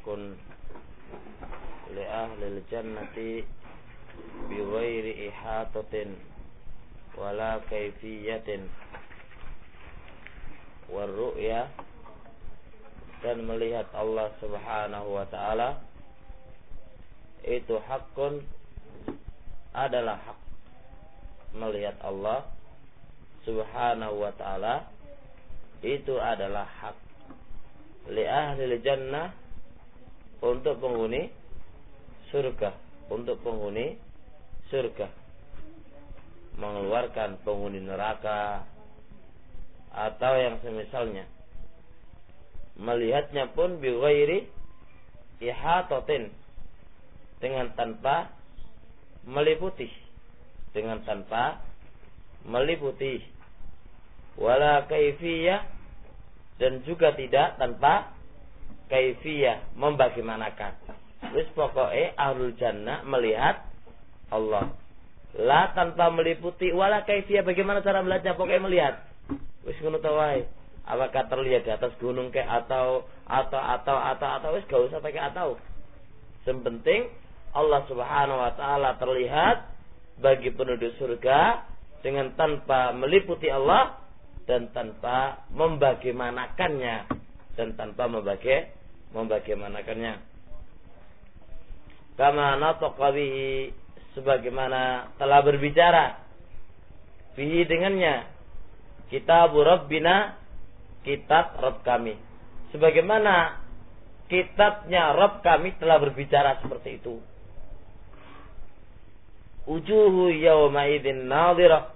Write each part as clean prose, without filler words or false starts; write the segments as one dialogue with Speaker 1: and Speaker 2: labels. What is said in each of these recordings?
Speaker 1: haqqun li ahlil jannati bighairi ihatatin wala kaifiyatin warru'ya, dan melihat Allah Subhanahu wa ta'ala itu haqqun, adalah hak. Melihat Allah Subhanahu wa ta'ala itu adalah hak. Li ahlil jannah, untuk penghuni surga, untuk penghuni surga. Mengeluarkan penghuni neraka atau yang semisalnya. Melihatnya pun bi ghairi ihatatin, dengan tanpa meliputi, dengan tanpa meliputi, wala kaifiyah, dan juga tidak tanpa kaifiyah, membagaimanakan. Wis pokoknya ahlul jannah melihat Allah, la tanpa meliputi, wala kaifiyah, bagaimana cara melihatnya, pokoknya melihat. Wis ngono ta wae. Apakah terlihat di atas gunung ke atau wis gak usah pakai atau. Yang penting Allah Subhanahu wa taala terlihat bagi penduduk surga dengan tanpa meliputi Allah dan tanpa membagaimanakannya, dan tanpa membagaimanakannya. Kama nataqa bihi, sebagaimana telah berbicara bihi dengannya, kitab Rabbina, kitab Rabb kami, sebagaimana kitabnya Rabb kami telah berbicara seperti itu. Wujuhu yawma idzin nadhirah,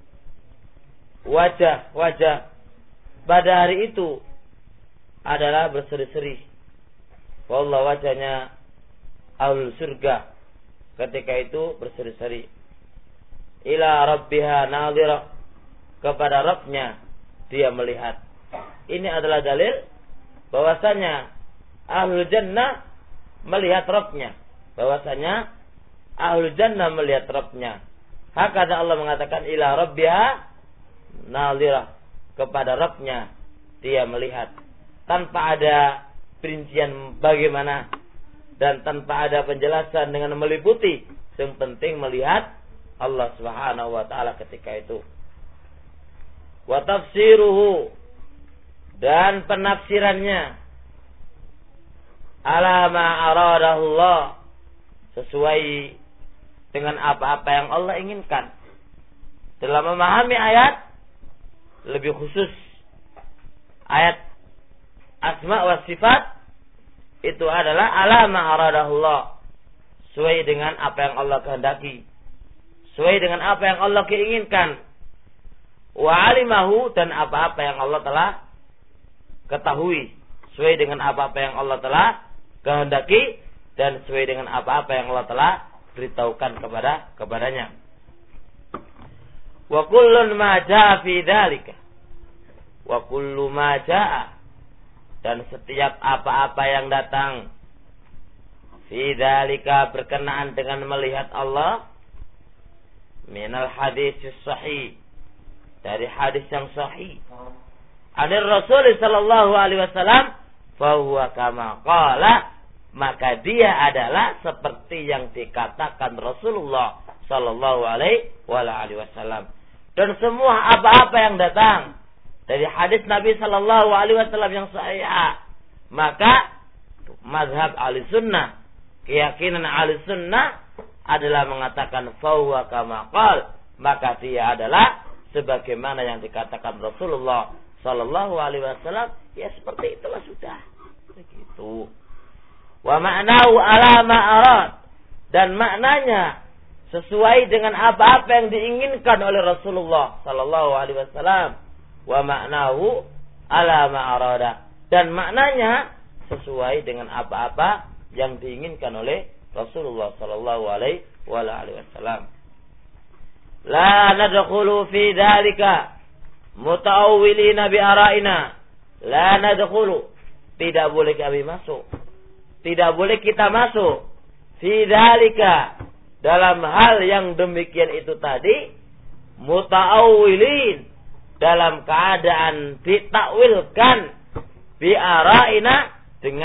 Speaker 1: wajah pada hari itu adalah berseri-seri. Wallah, wajahnya ahlul surga ketika itu berseri-seri. Ila rabbiha nadhirah, kepada Rabbnya dia melihat. Ini adalah dalil bahwasanya ahlul jannah melihat Rabbnya, bahwasanya ahlul jannah melihat Rabbnya. Hakada Allah mengatakan ila rabbiha nadhirah, kepada Rabbnya dia melihat, tanpa ada perincian bagaimana dan tanpa ada penjelasan dengan meliputi. Yang penting melihat Allah Subhanahu wa taala ketika itu. Wa tafsiruhu, dan penafsirannya, ala ma aradahullah, sesuai dengan apa-apa yang Allah inginkan. Dalam memahami ayat, lebih khusus ayat asma wa sifat, itu adalah ala ma aradahullah, sesuai dengan apa yang Allah kehendaki, sesuai dengan apa yang Allah keinginkan. Wa alimahu, dan apa-apa yang Allah telah ketahui, sesuai dengan apa-apa yang Allah telah kehendaki, dan sesuai dengan apa-apa yang Allah telah beritahukan kepadanya. Wa kullun ma jaa fi dzalika, wa kullu ma jaa, dan setiap apa-apa yang datang fi dzalika, berkenaan dengan melihat Allah, minal hadis sahih, dari hadis yang sahih, ada Rasul sallallahu alaihi wasallam, fa huwa kama qala, maka dia adalah seperti yang dikatakan Rasulullah sallallahu alaihi wasallam. Dan semua apa-apa yang datang dari hadis Nabi sallallahu alaihi wasallam yang sahih, maka mazhab Ahlussunnah, keyakinan Ahlussunnah adalah mengatakan fa huwa kama qala, maka dia adalah sebagaimana yang dikatakan Rasulullah sallallahu alaihi wasallam, ya seperti itulah sudah. Begitu. Wa ma'nahu ala ma arad, dan maknanya sesuai dengan apa-apa yang diinginkan oleh Rasulullah sallallahu alaihi wasallam. Wa ma'nahu ala ma arada, dan maknanya sesuai dengan apa-apa yang diinginkan oleh Rasulullah sallallahu alaihi wasallam. La nadkhulu fi dzalika muta'awwilina bi ara'ina. La nadkhulu, tidak boleh kami masuk, tidak boleh kita masuk, fi dzalika, dalam hal yang demikian itu tadi, muta'awwilin, dalam keadaan ditakwilkan, bi ara'ina, dengan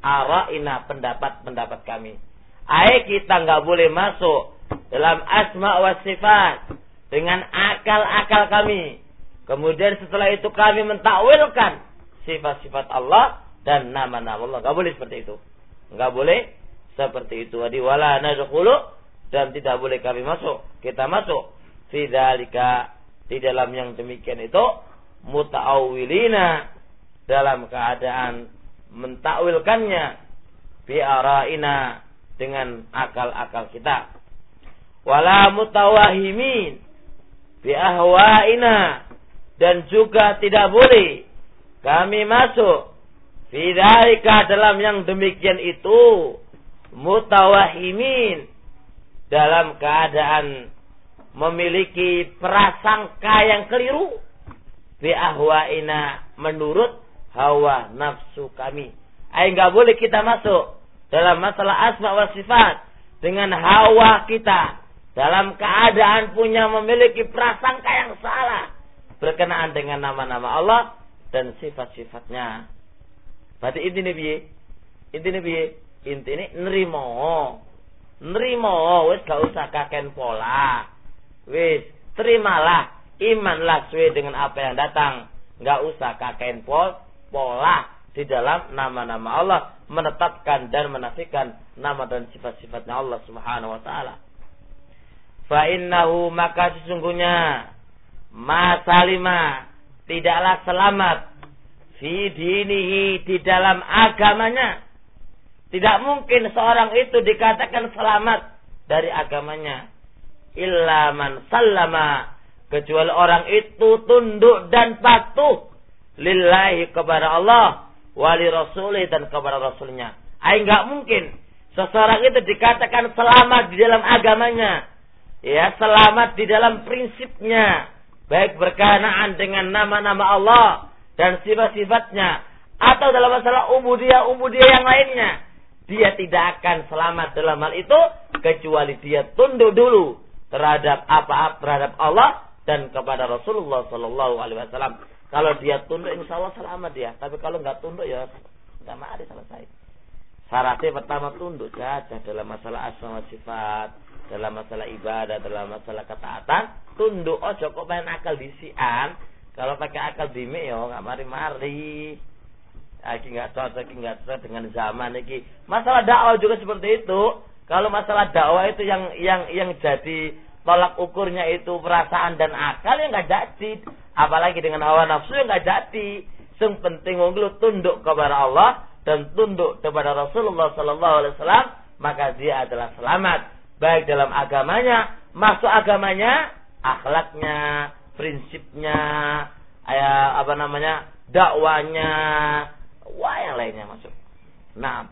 Speaker 1: ara'ina, pendapat-pendapat kami. Kita nggak boleh masuk dalam asma wa sifat dengan akal-akal kami. Kemudian setelah itu kami mentakwilkan sifat-sifat Allah dan nama-nama Allah. Nggak boleh seperti itu. Nggak boleh seperti itu. Jadi wala nadkhulu, dan tidak boleh kami masuk. Kita masuk fi dzalika, di dalam yang demikian itu, muta'awwilina, dalam keadaan mentakwilkannya, bi ara'ina, dengan akal-akal kita. Wala mutawahimin bi ahwa'ina, dan juga tidak boleh kami masuk fi dzalika, dalam yang demikian itu, mutawahimin, dalam keadaan memiliki prasangka yang keliru, bi ahwa'ina, menurut hawa nafsu kami. Enggak boleh kita masuk dalam masalah asma wa sifat dengan hawa kita, dalam keadaan punya memiliki prasangka yang salah berkenaan dengan nama-nama Allah dan sifat-sifatnya. Berarti intine piye? Intine nrimo, wis gak usah kaken pola. Wis terimalah, imanlah sesuai dengan apa yang datang. Gak usah kaken pola di dalam nama-nama Allah, menetapkan dan menafikan nama dan sifat-sifatnya Allah Subhanahu wa taala. Fa innahu, maka sesungguhnya, masalima, tidaklah selamat, fi dinihi, di dalam agamanya. Tidak mungkin seorang itu dikatakan selamat dari agamanya, illa man sallama, kecuali orang itu tunduk dan patuh lillahi, kepada Allah, wali rasulih, dan kepada rasulnya. Enggak mungkin seseorang itu dikatakan selamat di dalam agamanya, ya, selamat di dalam prinsipnya, baik berkenaan dengan nama-nama Allah dan sifat-sifatnya, atau dalam masalah ubudiyah yang lainnya. Dia tidak akan selamat dalam hal itu kecuali dia tunduk dulu terhadap terhadap Allah dan kepada Rasulullah Sallallahu Alaihi Wasallam. Kalau dia tunduk, insya Allah selamat dia. Tapi kalau nggak tunduk, ya nggak mari selesai. Syaratnya pertama tunduk saja dalam masalah asma wa sifat, dalam masalah ibadah, dalam masalah ketaatan, tunduk. Oh, kok main akal disian. Kalau pakai akal dimi, yo nggak mari. Iki nggak cocok dengan zaman iki. Masalah dakwah juga seperti itu. Kalau masalah dakwah itu yang jadi tolak ukurnya itu perasaan dan akal, yang nggak jadi. Apalagi dengan hawa nafsu, yang nggak jadi. Yang penting lu tunduk kepada Allah dan tunduk kepada Rasulullah Sallallahu Alaihi Wasallam, maka dia adalah selamat. Baik dalam agamanya, masuk agamanya, akhlaknya, prinsipnya, dakwanya, yang lainnya masuk. Nah,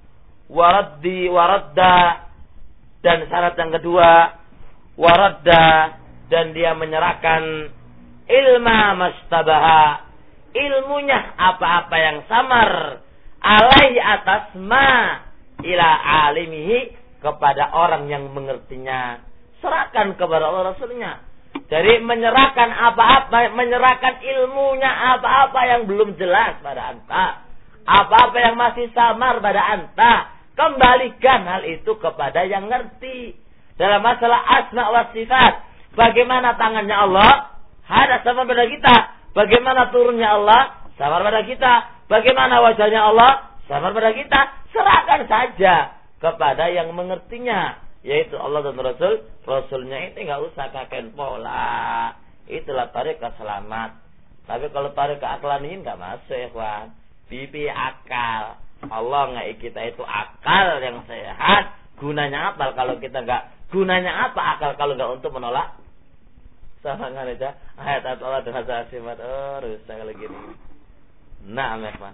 Speaker 1: waradda, dan syarat yang kedua, waradda, dan dia menyerahkan ilma mastabaha, ilmunya apa-apa yang samar, alaihi, atas ma, ila alimihi, kepada orang yang mengertinya. Serahkan kepada Allah Rasulnya. Jadi menyerahkan apa-apa, menyerahkan ilmunya apa-apa yang belum jelas pada anta, apa-apa yang masih samar pada anta, kembalikan hal itu kepada yang ngerti. Dalam masalah asma wa sifat, bagaimana tangannya Allah, ada sama pada kita. Bagaimana turunnya Allah, sama pada kita. Bagaimana wajahnya Allah, sama pada kita. Serahkan saja kepada yang mengertinya, yaitu Allah dan Rasulnya. Itu nggak usah kakek pola. Itulah tarekat selamat. Tapi kalau tarekat aklaniin nggak masuk, ya kawan. Pipi akal. Allah nggak kita itu akal yang sehat. Gunanya apa kalau kita nggak? Gunanya apa akal kalau nggak untuk menolak? Sama nggak aja. Ayat Allah dengan sifat. Oh, rusak kalau gini. Nah, Mekman.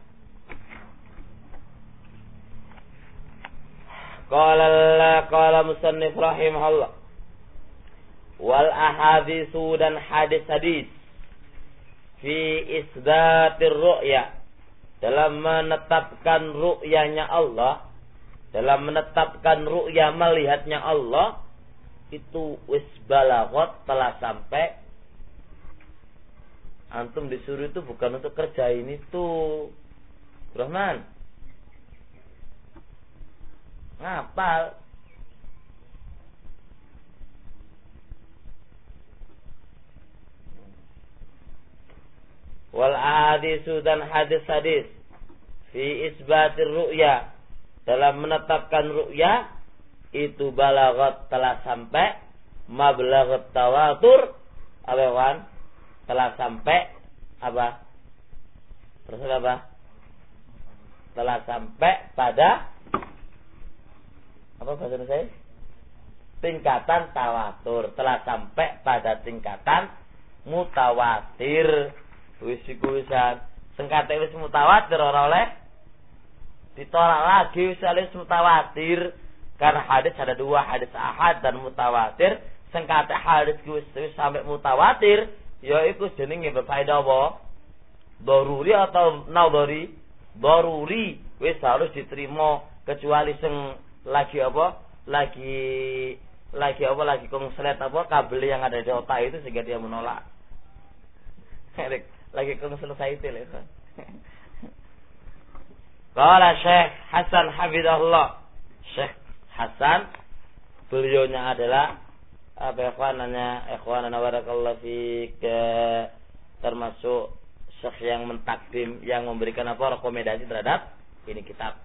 Speaker 1: Qala musannif rahimahullah, wal ahaditsu, dan hadis-hadis, fi isbatir ru'ya, dalam menetapkan ru'yanya Allah, dalam menetapkan ru'ya melihatnya Allah, itu wis balaghot, telah sampai. Antum disuruh itu bukan untuk kerjain itu, Rahman. ngapal. Wal ahadisu dan hadis-hadis fi isbatir ru'ya, dalam menetapkan ru'ya itu balagat, telah sampai, mablagat tawatur, apa kan? Telah sampai apa? Terus apa? Telah sampai pada apa bahasa saya? Tingkatan tawatur, telah sampai pada tingkatan mutawatir. Wis iku wisan sengkate wis mutawatir ora oleh ditolak lagi, wis mutawatir. Karena hadis ada dua, hadis ahad dan mutawatir. Sengkate hadis wis sampai mutawatir, ya iku jenenge berfaedah apa? Daruri atau nadhari? Daruri, wis harus diterima, kecuali sing lagi apa? Lagi konslet apa? Kabel yang ada di otak itu sehingga dia menolak. Lagi kong selesai itu lah. Qala Syekh Hasan Hafizahullah. Syekh Hasan, beliaunya adalah apa ikhwanana barakallahu fik, termasuk syekh yang mentakdim, yang memberikan apa rekomendasi terhadap ini kitab.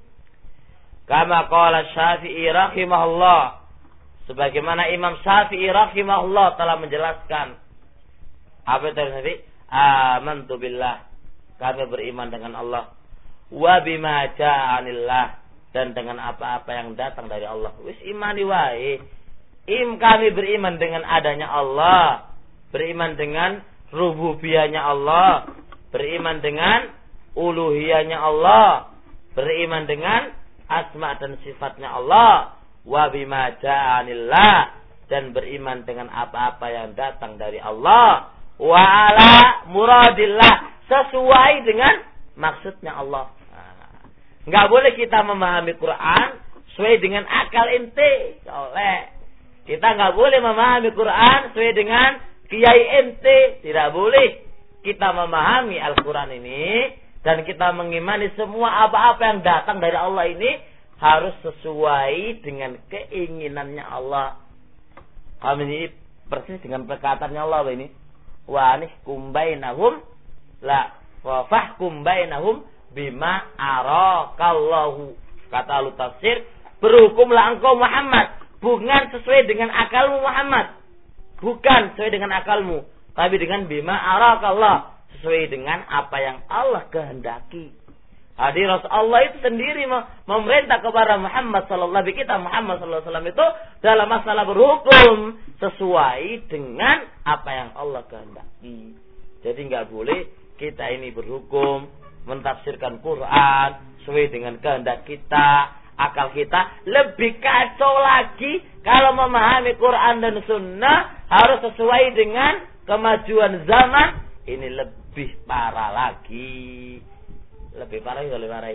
Speaker 1: Kama qala Syafi'i rahimahullah, sebagaimana Imam Syafi'i rahimahullah telah menjelaskan apa tadi? Amantu billah, kami beriman dengan Allah, wa bima ja'anillah, dan dengan apa-apa yang datang dari Allah. Wis imani wae. Kami beriman dengan adanya Allah, beriman dengan rububiyahnya Allah, beriman dengan uluhiyahnya Allah, beriman dengan asma dan sifatnya Allah, wa bima ja'anillah, dan beriman dengan apa-apa yang datang dari Allah, wa ala muradillah, sesuai dengan maksudnya Allah. Enggak boleh kita memahami Quran sesuai dengan akal ente. Oleh kita enggak boleh memahami Quran sesuai dengan kiai ente. Tidak boleh kita memahami Al-Quran ini dan kita mengimani semua apa-apa yang datang dari Allah ini harus sesuai dengan keinginannya Allah. Ini persis dengan perkataannya Allah ini. Wa nihkum bainahum la wa fahkum bainahum bima arakallahu. Kata ahli tafsir, berhukumlah engkau Muhammad bukan sesuai dengan akalmu Muhammad, bukan sesuai dengan akalmu, tapi dengan bima arakallah, sesuai dengan apa yang Allah kehendaki. Hadir Rasulullah itu sendiri memerintah kepada Muhammad sallallahu alaihi wasallam, Muhammad sallallahu alaihi wasallam itu dalam masalah berhukum sesuai dengan apa yang Allah kehendaki. Jadi enggak boleh kita ini berhukum, mentafsirkan Quran sesuai dengan kehendak kita, akal kita. Lebih kacau lagi kalau memahami Quran dan Sunnah harus sesuai dengan kemajuan zaman. Ini lebih parah lagi. Lebih parah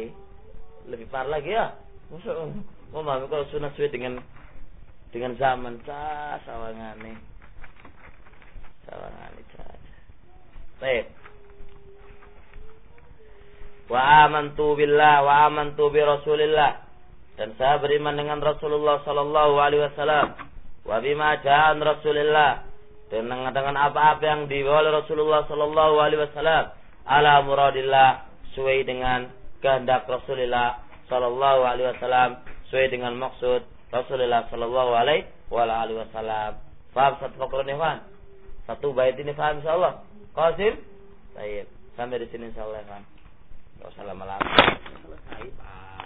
Speaker 1: lagi ya. Maksud memahami kalau Sunnah sesuai dengan zaman. Sawangane. Baik. Wa amantu billah wa amantu bi Rasulillah, dan saya beriman dengan Rasulullah sallallahu alaihi wasallam, wa bima ja'an Rasulillah, dan dengan apa-apa yang dibawa oleh Rasulullah sallallahu alaihi wasallam, ala muradillah, sesuai dengan kehendak Rasulullah sallallahu alaihi wasallam, sesuai dengan maksud Rasulullah sallallahu alaihi wasallam. Faham satu faktor ini, Pak? Satu bait ini paham insyaallah. Qasim? Baik. Sampai di sini insyaallah, Pak. Wassalamualaikum warahmatullahi wabarakatuh. Selesai, Pak.